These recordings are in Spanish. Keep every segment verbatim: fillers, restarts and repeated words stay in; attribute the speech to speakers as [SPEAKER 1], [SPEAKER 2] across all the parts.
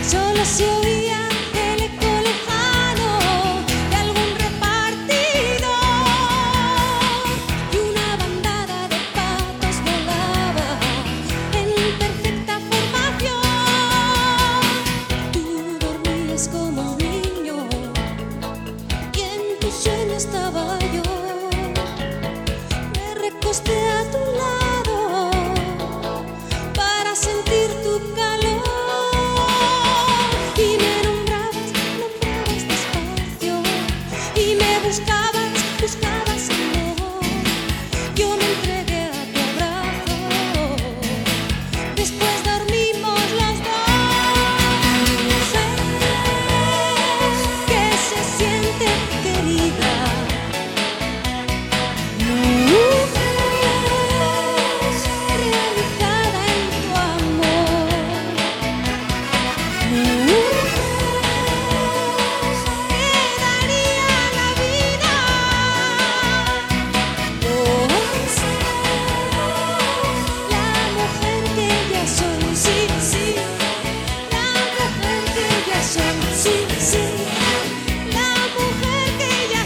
[SPEAKER 1] Solo se oía el eco lejano de algún repartidor y una bandada de patos volaba en perfecta formación. Tú dormías como un niño y en tu sueño estaba yo. Me recosté a tu lado para sentir tu calor. Buscabas, buscabas amor, yo me entregué a tu abrazo, después dormimos los dos. Sé que se siente querida, mujer realizada en tu amor, mujer. Sí, sí, la mujer que ya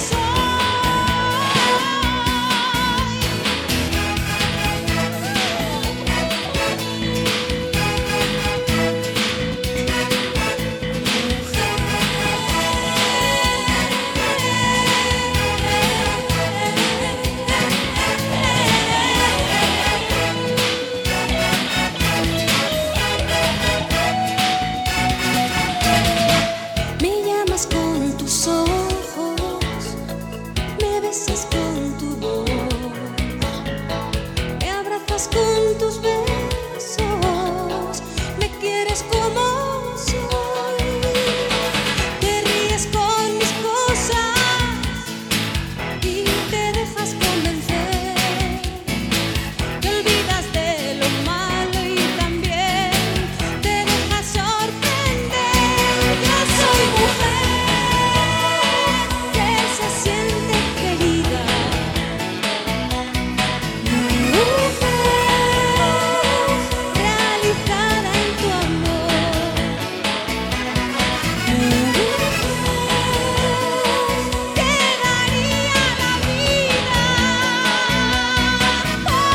[SPEAKER 1] con tus ojos, me besas con tu voz, me abrazas con tus besos, me quieres como soy, te ríes con mis cosas y te dejas convencer, te olvidas de lo malo y también te dejas sorprender. Yo soy mujer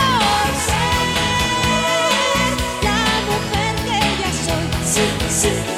[SPEAKER 1] sí.